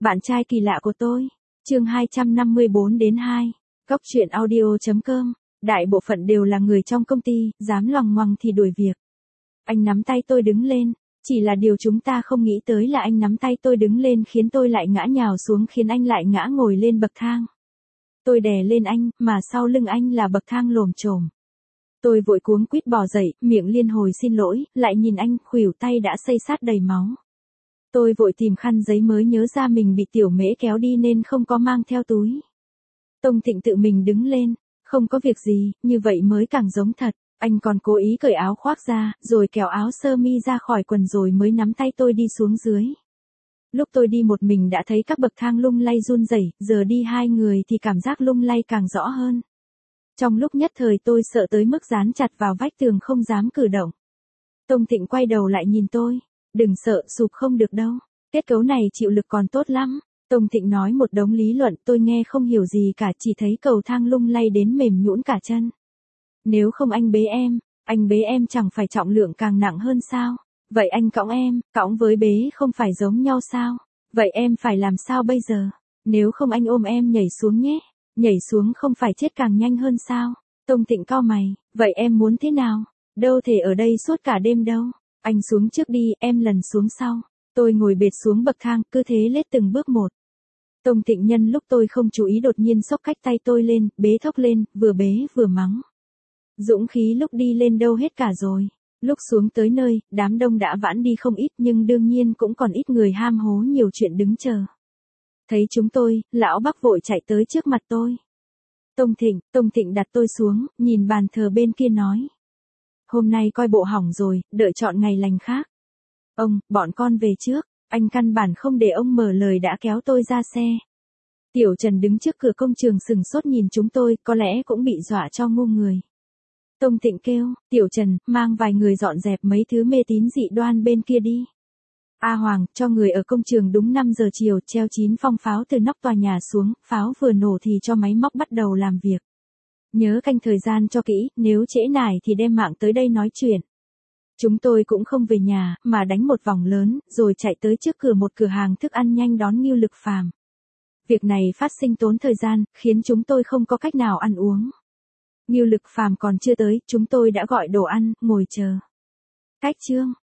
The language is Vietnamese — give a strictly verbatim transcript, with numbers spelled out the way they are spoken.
Bạn trai kỳ lạ của tôi. Chương hai trăm năm mươi bốn đến hai. Cóc truyện audio chấm com. Đại bộ phận đều là người trong công ty, dám loằng ngoằng thì đuổi việc. Anh nắm tay tôi đứng lên, chỉ là điều chúng ta không nghĩ tới là anh nắm tay tôi đứng lên khiến tôi lại ngã nhào xuống, khiến anh lại ngã ngồi lên bậc thang. Tôi đè lên anh, mà sau lưng anh là bậc thang lồm chồm. Tôi vội cuống quýt bò dậy, miệng liên hồi xin lỗi, lại nhìn anh, khuỷu tay đã xây sát đầy máu. Tôi vội tìm khăn giấy mới nhớ ra mình bị tiểu mễ kéo đi nên không có mang theo túi. Tông Thịnh tự mình đứng lên, không có việc gì, như vậy mới càng giống thật. Anh còn cố ý cởi áo khoác ra, rồi kéo áo sơ mi ra khỏi quần rồi mới nắm tay tôi đi xuống dưới. Lúc tôi đi một mình đã thấy các bậc thang lung lay run rẩy, giờ đi hai người thì cảm giác lung lay càng rõ hơn. Trong lúc nhất thời tôi sợ tới mức dán chặt vào vách tường không dám cử động. Tông Thịnh quay đầu lại nhìn tôi. Đừng sợ, sụp không được đâu. Kết cấu này chịu lực còn tốt lắm. Tông Thịnh nói một đống lý luận, tôi nghe không hiểu gì cả, chỉ thấy cầu thang lung lay đến mềm nhũn cả chân. Nếu không anh bế em, anh bế em chẳng phải trọng lượng càng nặng hơn sao? Vậy anh cõng em, cõng với bế không phải giống nhau sao? Vậy em phải làm sao bây giờ? Nếu không anh ôm em nhảy xuống nhé. Nhảy xuống không phải chết càng nhanh hơn sao? Tông Thịnh cau mày, vậy em muốn thế nào? Đâu thể ở đây suốt cả đêm đâu. Anh xuống trước đi, em lần xuống sau. Tôi ngồi bệt xuống bậc thang, cứ thế lết từng bước một. Tông Thịnh nhân lúc tôi không chú ý đột nhiên xốc cách tay tôi lên, bế thốc lên, vừa bế vừa mắng. Dũng khí lúc đi lên đâu hết cả rồi. Lúc xuống tới nơi, đám đông đã vãn đi không ít nhưng đương nhiên cũng còn ít người ham hố nhiều chuyện đứng chờ. Thấy chúng tôi, lão Bắc vội chạy tới trước mặt tôi. Tông Thịnh, Tông Thịnh đặt tôi xuống, nhìn bàn thờ bên kia nói. Hôm nay coi bộ hỏng rồi, đợi chọn ngày lành khác. Ông, bọn con về trước. Anh căn bản không để ông mở lời đã kéo tôi ra xe. Tiểu Trần đứng trước cửa công trường sừng sốt nhìn chúng tôi, có lẽ cũng bị dọa cho ngu người. Tông Thịnh kêu, Tiểu Trần, mang vài người dọn dẹp mấy thứ mê tín dị đoan bên kia đi. A Hoàng, cho người ở công trường đúng năm giờ chiều treo chín phong pháo từ nóc tòa nhà xuống, pháo vừa nổ thì cho máy móc bắt đầu làm việc. Nhớ canh thời gian cho kỹ, nếu trễ nải thì đem mạng tới đây nói chuyện. Chúng tôi cũng không về nhà, mà đánh một vòng lớn, rồi chạy tới trước cửa một cửa hàng thức ăn nhanh đón Ngưu Lực Phàm. Việc này phát sinh tốn thời gian, khiến chúng tôi không có cách nào ăn uống. Ngưu Lực Phàm còn chưa tới, chúng tôi đã gọi đồ ăn, ngồi chờ. Cách chương.